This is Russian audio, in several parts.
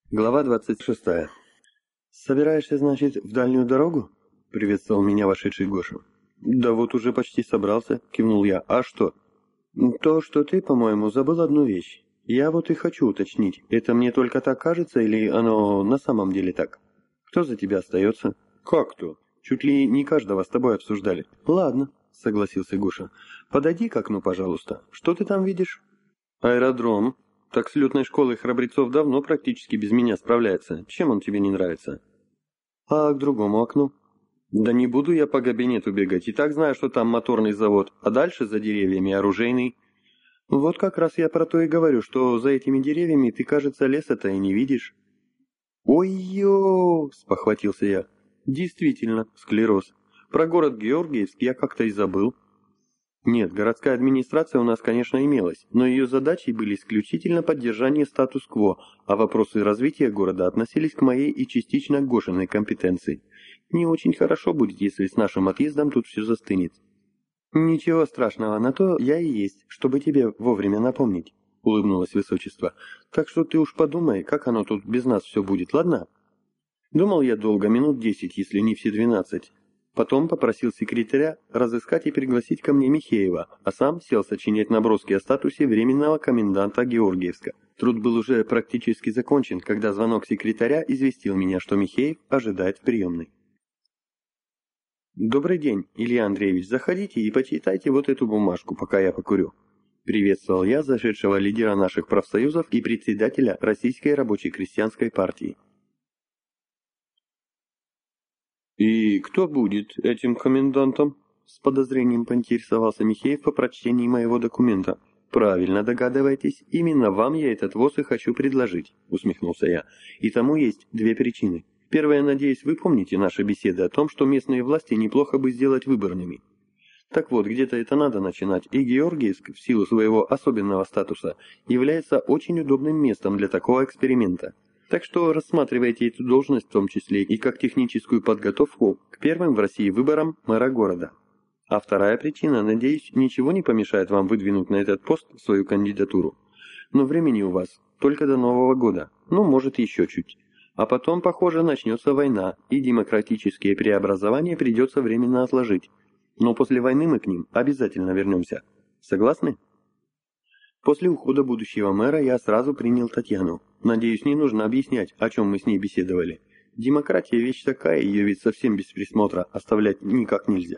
Глава 26. «Собираешься, значит, в дальнюю дорогу?» — приветствовал меня вошедший Гоша. «Да вот уже почти собрался», — кивнул я. «А что?» «То, что ты, по-моему, забыл одну вещь. Я вот и хочу уточнить, это мне только так кажется или оно на самом деле так? Кто за тебя остается?» «Как кто? Чуть ли не каждого с тобой обсуждали». «Ладно», — согласился Гоша. «Подойди к окну, пожалуйста. Что ты там видишь?» «Аэродром. Так с летной школой храбрецов давно практически без меня справляется. Чем он тебе не нравится?» «А к другому окну?» «Да не буду я по кабинету бегать. И так знаю, что там моторный завод, а дальше за деревьями оружейный». «Вот как раз я про то и говорю, что за этими деревьями ты, кажется, леса-то и не видишь». «Ой-ё!» — спохватился я. «Действительно, склероз. Про город Георгиевск я как-то и забыл». Нет, городская администрация у нас, конечно, имелась, но ее задачей были исключительно поддержание статус-кво, а вопросы развития города относились к моей и частично к Гошиной компетенции. Не очень хорошо будет, если с нашим отъездом тут все застынет. «Ничего страшного, на то я и есть, чтобы тебе вовремя напомнить», — улыбнулось высочество. «Так что ты уж подумай, как оно тут без нас все будет, ладно?» Думал я долго, минут 10, если не все 12. Потом попросил секретаря разыскать и пригласить ко мне Михеева, а сам сел сочинять наброски о статусе временного коменданта Георгиевска. Труд был уже практически закончен, когда звонок секретаря известил меня, что Михеев ожидает в приемной. «Добрый день, Илья Андреевич, заходите и почитайте вот эту бумажку, пока я покурю». Приветствовал я зашедшего лидера наших профсоюзов и председателя Российской рабочей крестьянской партии. «И кто будет этим комендантом?» — с подозрением поинтересовался Михеев по прочтении моего документа. «Правильно догадываетесь, именно вам я этот ВОЗ и хочу предложить», — усмехнулся я. «И тому есть две причины. Первая, надеюсь, вы помните наши беседы о том, что местные власти неплохо бы сделать выборными. Так вот, где-то это надо начинать, и Георгиевск, в силу своего особенного статуса, является очень удобным местом для такого эксперимента. Так что рассматривайте эту должность в том числе и как техническую подготовку к первым в России выборам мэра города. А вторая причина, надеюсь, ничего не помешает вам выдвинуть на этот пост свою кандидатуру. Но времени у вас только до Нового года, ну, может, еще чуть. А потом, похоже, начнется война, и демократические преобразования придется временно отложить. Но после войны мы к ним обязательно вернемся. Согласны? После ухода будущего мэра я сразу принял Татьяну. Надеюсь, не нужно объяснять, о чем мы с ней беседовали. Демократия вещь такая, ее ведь совсем без присмотра оставлять никак нельзя.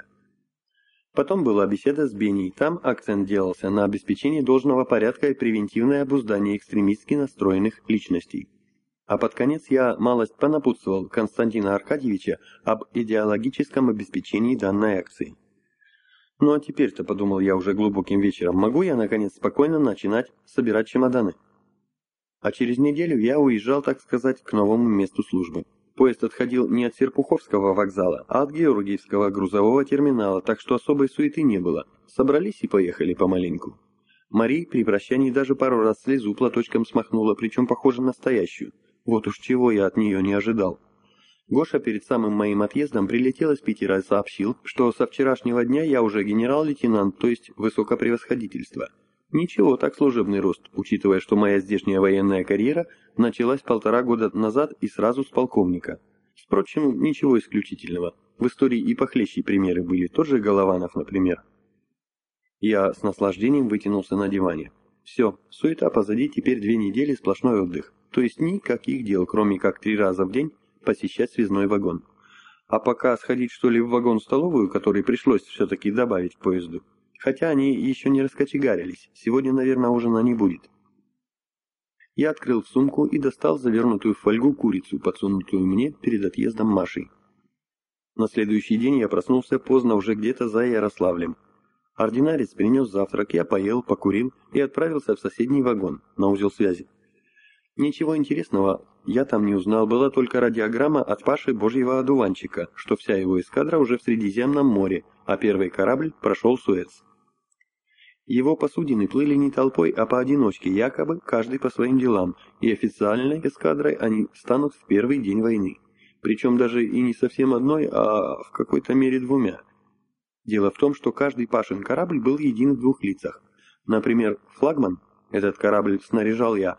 Потом была беседа с Беней, там акцент делался на обеспечении должного порядка и превентивное обуздание экстремистски настроенных личностей. А под конец я малость понапутствовал Константина Аркадьевича об идеологическом обеспечении данной акции. Ну а теперь-то, подумал я уже глубоким вечером, могу я, наконец, спокойно начинать собирать чемоданы? А через неделю я уезжал, так сказать, к новому месту службы. Поезд отходил не от Серпуховского вокзала, а от Георгиевского грузового терминала, так что особой суеты не было. Собрались и поехали помаленьку. Мари при прощании даже пару раз слезу платочком смахнула, причем, похоже, настоящую. Вот уж чего я от нее не ожидал. Гоша перед самым моим отъездом прилетел из Питера и сообщил, что со вчерашнего дня я уже генерал-лейтенант, то есть высокопревосходительство. Ничего, так служебный рост, учитывая, что моя здешняя военная карьера началась 1,5 года назад и сразу с полковника. Впрочем, ничего исключительного. В истории и похлеще примеры были, тот же Голованов, например. Я с наслаждением вытянулся на диване. Все, суета позади, теперь 2 недели сплошной отдых. То есть никаких дел, кроме как 3 раза в день посещать связной вагон. А пока сходить что ли в вагон-столовую, который пришлось все-таки добавить к поезду. Хотя они еще не раскочегарились, сегодня, наверное, ужина не будет. Я открыл сумку и достал завернутую в фольгу курицу, подсунутую мне перед отъездом Машей. На следующий день я проснулся поздно уже где-то за Ярославлем. Ординарец принес завтрак, я поел, покурил и отправился в соседний вагон, на узел связи. Ничего интересного я там не узнал, была только радиограмма от Паши Божьего одуванчика, что вся его эскадра уже в Средиземном море, а первый корабль прошел Суэц. Его посудины плыли не толпой, а поодиночке, якобы каждый по своим делам, и официальной эскадрой они станут в первый день войны. Причем даже и не совсем одной, а в какой-то мере 2. Дело в том, что каждый Пашин корабль был един в 2 лицах. Например, флагман, этот корабль снаряжал я,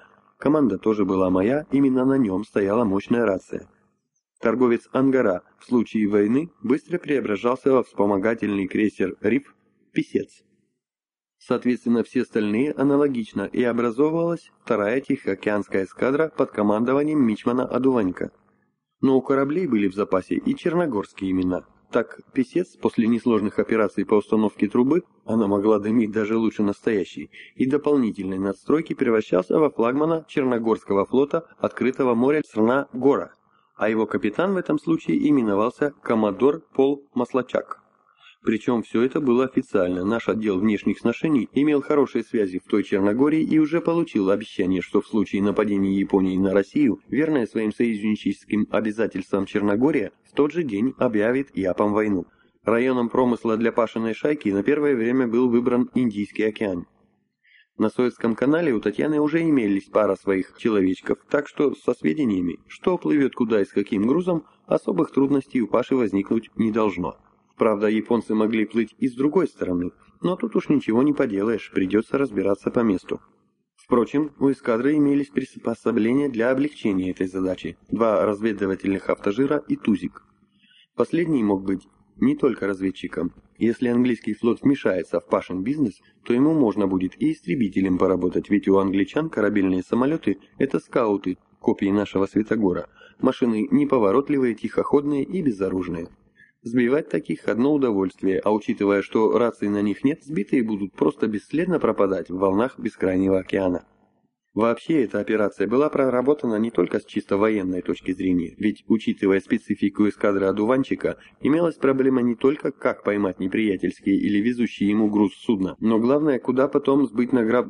Команда тоже была моя, именно на нем стояла мощная рация. Торговец «Ангара» в случае войны быстро преображался во вспомогательный крейсер «Риф» «Писец». Соответственно, все остальные аналогично, и образовывалась вторая Тихоокеанская эскадра под командованием мичмана Одуванька. Но у кораблей были в запасе и черногорские имена. Так, «Писец» после несложных операций по установке трубы, она могла дымить даже лучше настоящей, и дополнительной надстройки превращался во флагмана Черногорского флота открытого моря страна Гора, а его капитан в этом случае именовался коммодор Пол Маслачак. Причем все это было официально. Наш отдел внешних сношений имел хорошие связи в той Черногории и уже получил обещание, что в случае нападения Японии на Россию, верная своим союзническим обязательствам Черногория, в тот же день объявит Япам войну. Районом промысла для Пашиной шайки на первое время был выбран Индийский океан. На Суэцком канале у Татьяны уже имелись пара своих человечков, так что со сведениями, что плывет куда и с каким грузом, особых трудностей у Паши возникнуть не должно. Правда, японцы могли плыть и с другой стороны, но тут уж ничего не поделаешь, придется разбираться по месту. Впрочем, у эскадры имелись приспособления для облегчения этой задачи. 2 разведывательных автожира и тузик. Последний мог быть не только разведчиком. Если английский флот вмешается в Пашин бизнес, то ему можно будет и истребителем поработать, ведь у англичан корабельные самолеты – это скауты, копии нашего Светогора, машины неповоротливые, тихоходные и безоружные. Сбивать таких одно удовольствие, а учитывая, что раций на них нет, сбитые будут просто бесследно пропадать в волнах бескрайнего океана. Вообще, эта операция была проработана не только с чисто военной точки зрения, ведь, учитывая специфику эскадры одуванчика, имелась проблема не только, как поймать неприятельские или везущие ему груз судна, но главное, куда потом сбыть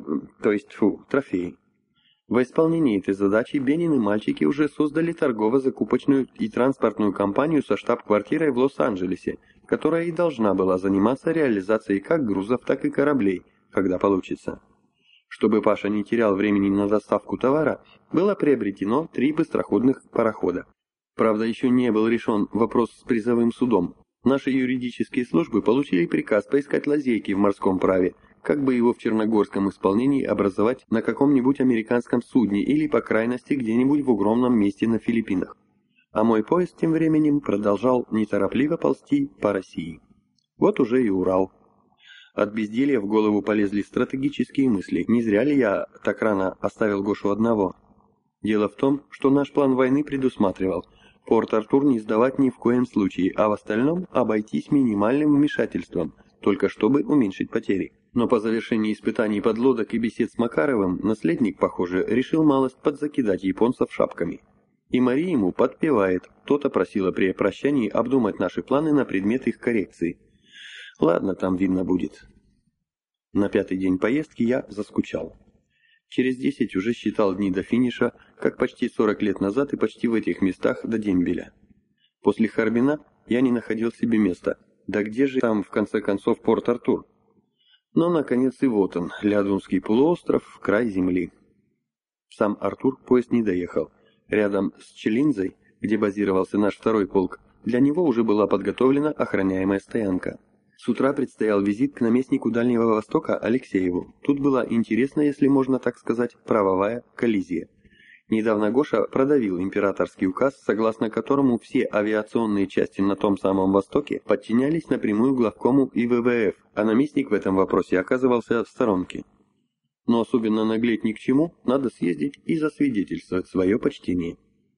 трофеи. Во исполнении этой задачи Бенин и мальчики уже создали торгово-закупочную и транспортную компанию со штаб-квартирой в Лос-Анджелесе, которая и должна была заниматься реализацией как грузов, так и кораблей, когда получится. Чтобы Паша не терял времени на доставку товара, было приобретено 3 быстроходных парохода. Правда, еще не был решен вопрос с призовым судом. Наши юридические службы получили приказ поискать лазейки в морском праве, как бы его в черногорском исполнении образовать на каком-нибудь американском судне или, по крайности, где-нибудь в укромном месте на Филиппинах. А мой поезд тем временем продолжал неторопливо ползти по России. Вот уже и Урал. От безделья в голову полезли стратегические мысли. Не зря ли я так рано оставил Гошу одного? Дело в том, что наш план войны предусматривал Порт-Артур не сдавать ни в коем случае, а в остальном обойтись минимальным вмешательством, только чтобы уменьшить потери. Но по завершении испытаний подлодок и бесед с Макаровым, наследник, похоже, решил малость подзакидать японцев шапками. И Мария ему подпевает, кто-то просила при прощании обдумать наши планы на предмет их коррекции. Ладно, там видно будет. На 5-й день поездки я заскучал. Через 10 уже считал дни до финиша, как почти 40 лет назад и почти в этих местах до дембеля. После Харбина я не находил себе места. Да где же там, в конце концов, Порт-Артур? Но, наконец, и вот он, Лядунский полуостров, край земли. В сам Артур поезд не доехал. Рядом с Челинзой, где базировался наш 2-й полк, для него уже была подготовлена охраняемая стоянка. С утра предстоял визит к наместнику Дальнего Востока Алексееву. Тут была интересная, если можно так сказать, правовая коллизия. Недавно Гоша продавил императорский указ, согласно которому все авиационные части на том самом Востоке подчинялись напрямую главкому ИВВФ, а наместник в этом вопросе оказывался в сторонке. Но особенно наглеть ни к чему, надо съездить и засвидетельствовать свое почтение.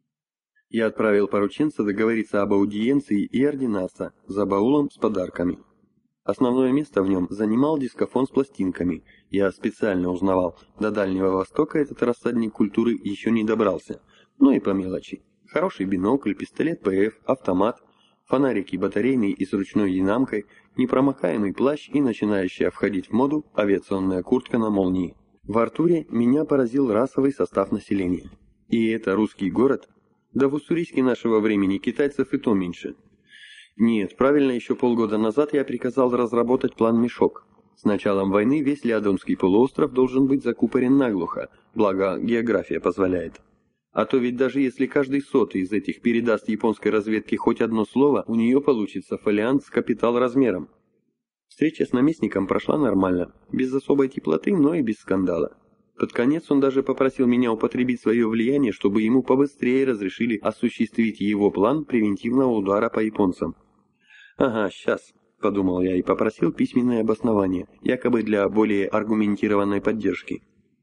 Я отправил порученца договориться об аудиенции и ординаться за баулом с подарками. Основное место в нем занимал дискофон с пластинками. Я специально узнавал, до Дальнего Востока этот рассадник культуры еще не добрался. Ну и по мелочи. Хороший бинокль, пистолет ПФ, автомат, фонарики батарейные и с ручной динамкой, непромокаемый плащ и начинающая входить в моду авиационная куртка на молнии. В Артуре меня поразил расовый состав населения. И это русский город? Да в Уссурийске нашего времени китайцев и то меньше. Нет, правильно, еще полгода назад я приказал разработать план «Мешок». С началом войны весь Лядунский полуостров должен быть закупорен наглухо, благо география позволяет. А то ведь даже если каждый 100-й из этих передаст японской разведке хоть одно слово, у нее получится фолиант с капитал размером. Встреча с наместником прошла нормально, без особой теплоты, но и без скандала. Под конец он даже попросил меня употребить свое влияние, чтобы ему побыстрее разрешили осуществить его план превентивного удара по японцам. «Ага, сейчас», — подумал я и попросил письменное обоснование, якобы для более аргументированной поддержки.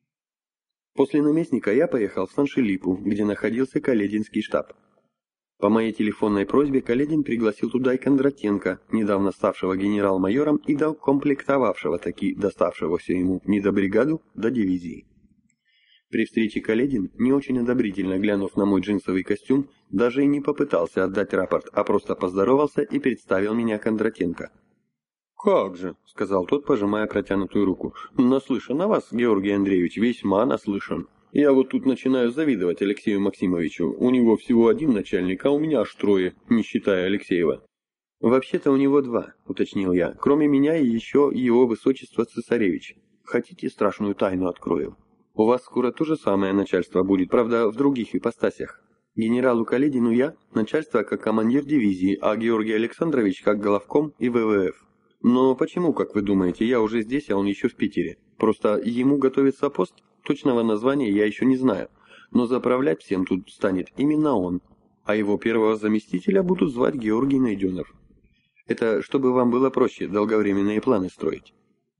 После наместника я поехал в Саншилипу, где находился Калединский штаб. По моей телефонной просьбе Каледин пригласил туда и Кондратенко, недавно ставшего генерал-майором и докомплектовавшего таки доставшегося ему не до бригаду, до дивизии. При встрече Каледин, не очень одобрительно глянув на мой джинсовый костюм, даже и не попытался отдать рапорт, а просто поздоровался и представил меня Кондратенко. «Как же», — сказал тот, пожимая протянутую руку, — «наслышан о вас, Георгий Андреевич, весьма наслышан. Я вот тут начинаю завидовать Алексею Максимовичу. У него всего один начальник, а у меня аж трое, не считая Алексеева». «Вообще-то у него два», — уточнил я, — «кроме меня и еще его высочество цесаревич. Хотите, страшную тайну открою? У вас скоро то же самое начальство будет, правда, в других ипостасях. Генералу Каледину я, начальство как командир дивизии, а Георгий Александрович как главком и ВВФ. Но почему, как вы думаете, я уже здесь, а он еще в Питере? Просто ему готовится пост? Точного названия я еще не знаю, но заправлять всем тут станет именно он, а его первого заместителя будут звать Георгий Найденов. Это чтобы вам было проще долговременные планы строить».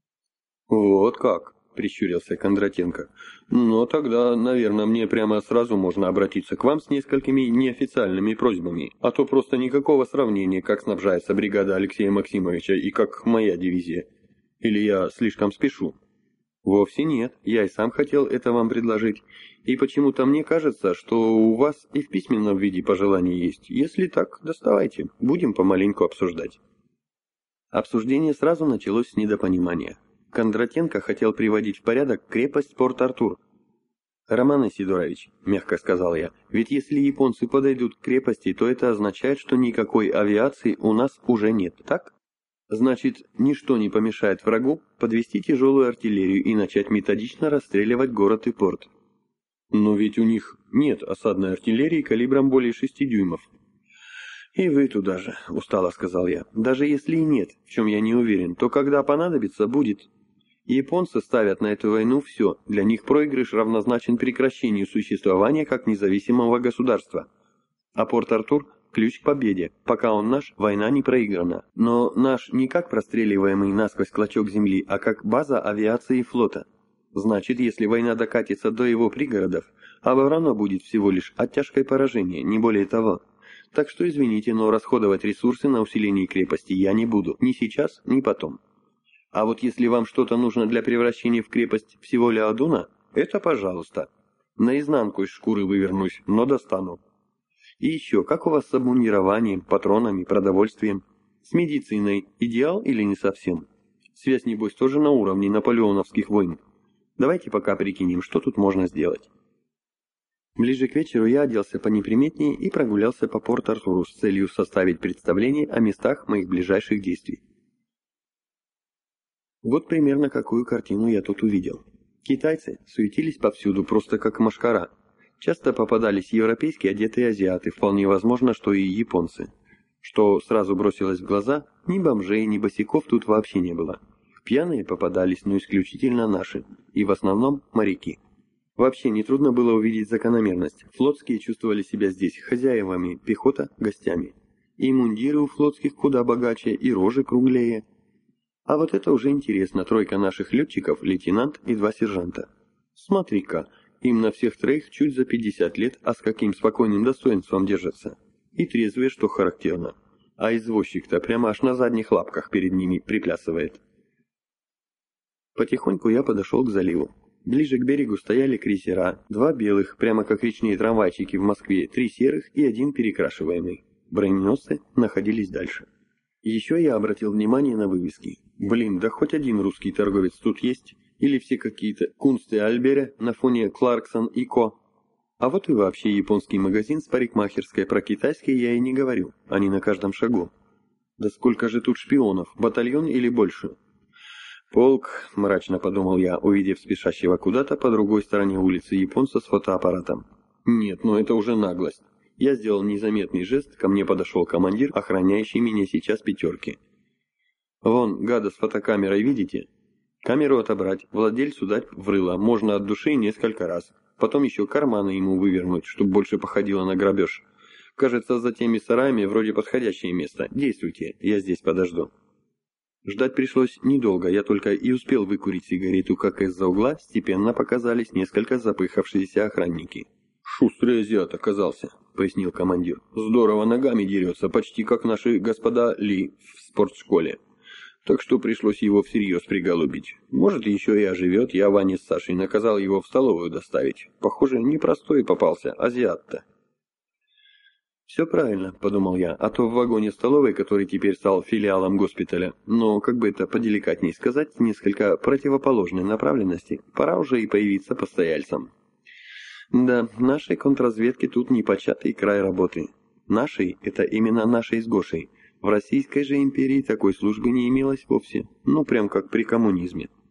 «Вот как», — прищурился Кондратенко. «Но тогда, наверное, мне прямо сразу можно обратиться к вам с несколькими неофициальными просьбами, а то просто никакого сравнения, как снабжается бригада Алексея Максимовича и как моя дивизия. Или я слишком спешу?» «Вовсе нет, я и сам хотел это вам предложить, и почему-то мне кажется, что у вас и в письменном виде пожелания есть. Если так, доставайте, будем помаленьку обсуждать». Обсуждение сразу началось с недопонимания. Кондратенко хотел приводить в порядок крепость Порт-Артур. «Роман Исидорович», — мягко сказал я, — «ведь если японцы подойдут к крепости, то это означает, что никакой авиации у нас уже нет, так? Значит, ничто не помешает врагу подвести тяжелую артиллерию и начать методично расстреливать город и порт». «Но ведь у них нет осадной артиллерии калибром более 6 дюймов». «И вы туда же», — устало сказал я. «Даже если и нет, в чем я не уверен, то когда понадобится, будет. Японцы ставят на эту войну все, для них проигрыш равнозначен прекращению существования как независимого государства. А Порт-Артур – ключ к победе. Пока он наш, война не проиграна. Но наш не как простреливаемый насквозь клочок земли, а как база авиации и флота. Значит, если война докатится до его пригородов, оборона будет всего лишь оттяжкой поражения, не более того. Так что извините, но расходовать ресурсы на усиление крепости я не буду, ни сейчас, ни потом. А вот если вам что-то нужно для превращения в крепость всего Леодуна, это пожалуйста. Наизнанку из шкуры вывернусь, но достану. И еще, как у вас с обмундированием, патронами, продовольствием? С медициной идеал или не совсем? Связь, небось, тоже на уровне наполеоновских войн. Давайте пока прикинем, что тут можно сделать». Ближе к вечеру я оделся понеприметнее и прогулялся по Порт-Артуру с целью составить представление о местах моих ближайших действий. Вот примерно какую картину я тут увидел. Китайцы суетились повсюду, просто как мошкара. Часто попадались европейские одетые азиаты, вполне возможно, что и японцы. Что сразу бросилось в глаза, ни бомжей, ни босиков тут вообще не было. Пьяные попадались, но исключительно наши, и в основном моряки. Вообще нетрудно было увидеть закономерность. Флотские чувствовали себя здесь хозяевами, пехота – гостями. И мундиры у флотских куда богаче, и рожи круглее. А вот это уже интересно, тройка наших летчиков, лейтенант и 2 сержанта. Смотри-ка, им на всех троих чуть за 50 лет, а с каким спокойным достоинством держатся. И трезвые, что характерно. А извозчик-то прямо аж на задних лапках перед ними приплясывает. Потихоньку я подошел к заливу. Ближе к берегу стояли крейсера, 2 белых, прямо как речные трамвайчики в Москве, 3 серых и 1 перекрашиваемый. Броненосцы находились дальше. Еще я обратил внимание на вывески. Блин, да хоть один русский торговец тут есть, или все какие-то Кунсты Альбере на фоне Кларксон и Ко. А вот и вообще японский магазин с парикмахерской, про китайский я и не говорю, они на каждом шагу. Да сколько же тут шпионов, батальон или больше? «Полк», — мрачно подумал я, увидев спешащего куда-то по другой стороне улицы японца с фотоаппаратом. «Нет, ну это уже наглость». Я сделал незаметный жест, ко мне подошел командир, охраняющий меня сейчас 5. «Вон, гада с фотокамерой, видите?» Камеру отобрать, владельцу дать в рыло, можно от души несколько раз. Потом еще карманы ему вывернуть, чтобы больше походило на грабеж. Кажется, за теми сараями вроде подходящее место. Действуйте, я здесь подожду. Ждать пришлось недолго, я только и успел выкурить сигарету, как из-за угла степенно показались несколько запыхавшиеся охранники. «Шустрый азиат оказался», — пояснил командир. «Здорово ногами дерется, почти как наши господа Ли в спортшколе. Так что пришлось его всерьез приголубить. Может, еще и оживет, я Ване с Сашей наказал его в столовую доставить. Похоже, непростой попался, азиат-то». «Все правильно», — подумал я, а то в вагоне столовой, который теперь стал филиалом госпиталя, но, как бы это поделикатней сказать, несколько противоположной направленности, пора уже и появиться постояльцам. Да, нашей контрразведке тут непочатый край работы. Нашей — это именно нашей с Гошей. В Российской же империи такой службы не имелось вовсе, ну прям как при коммунизме.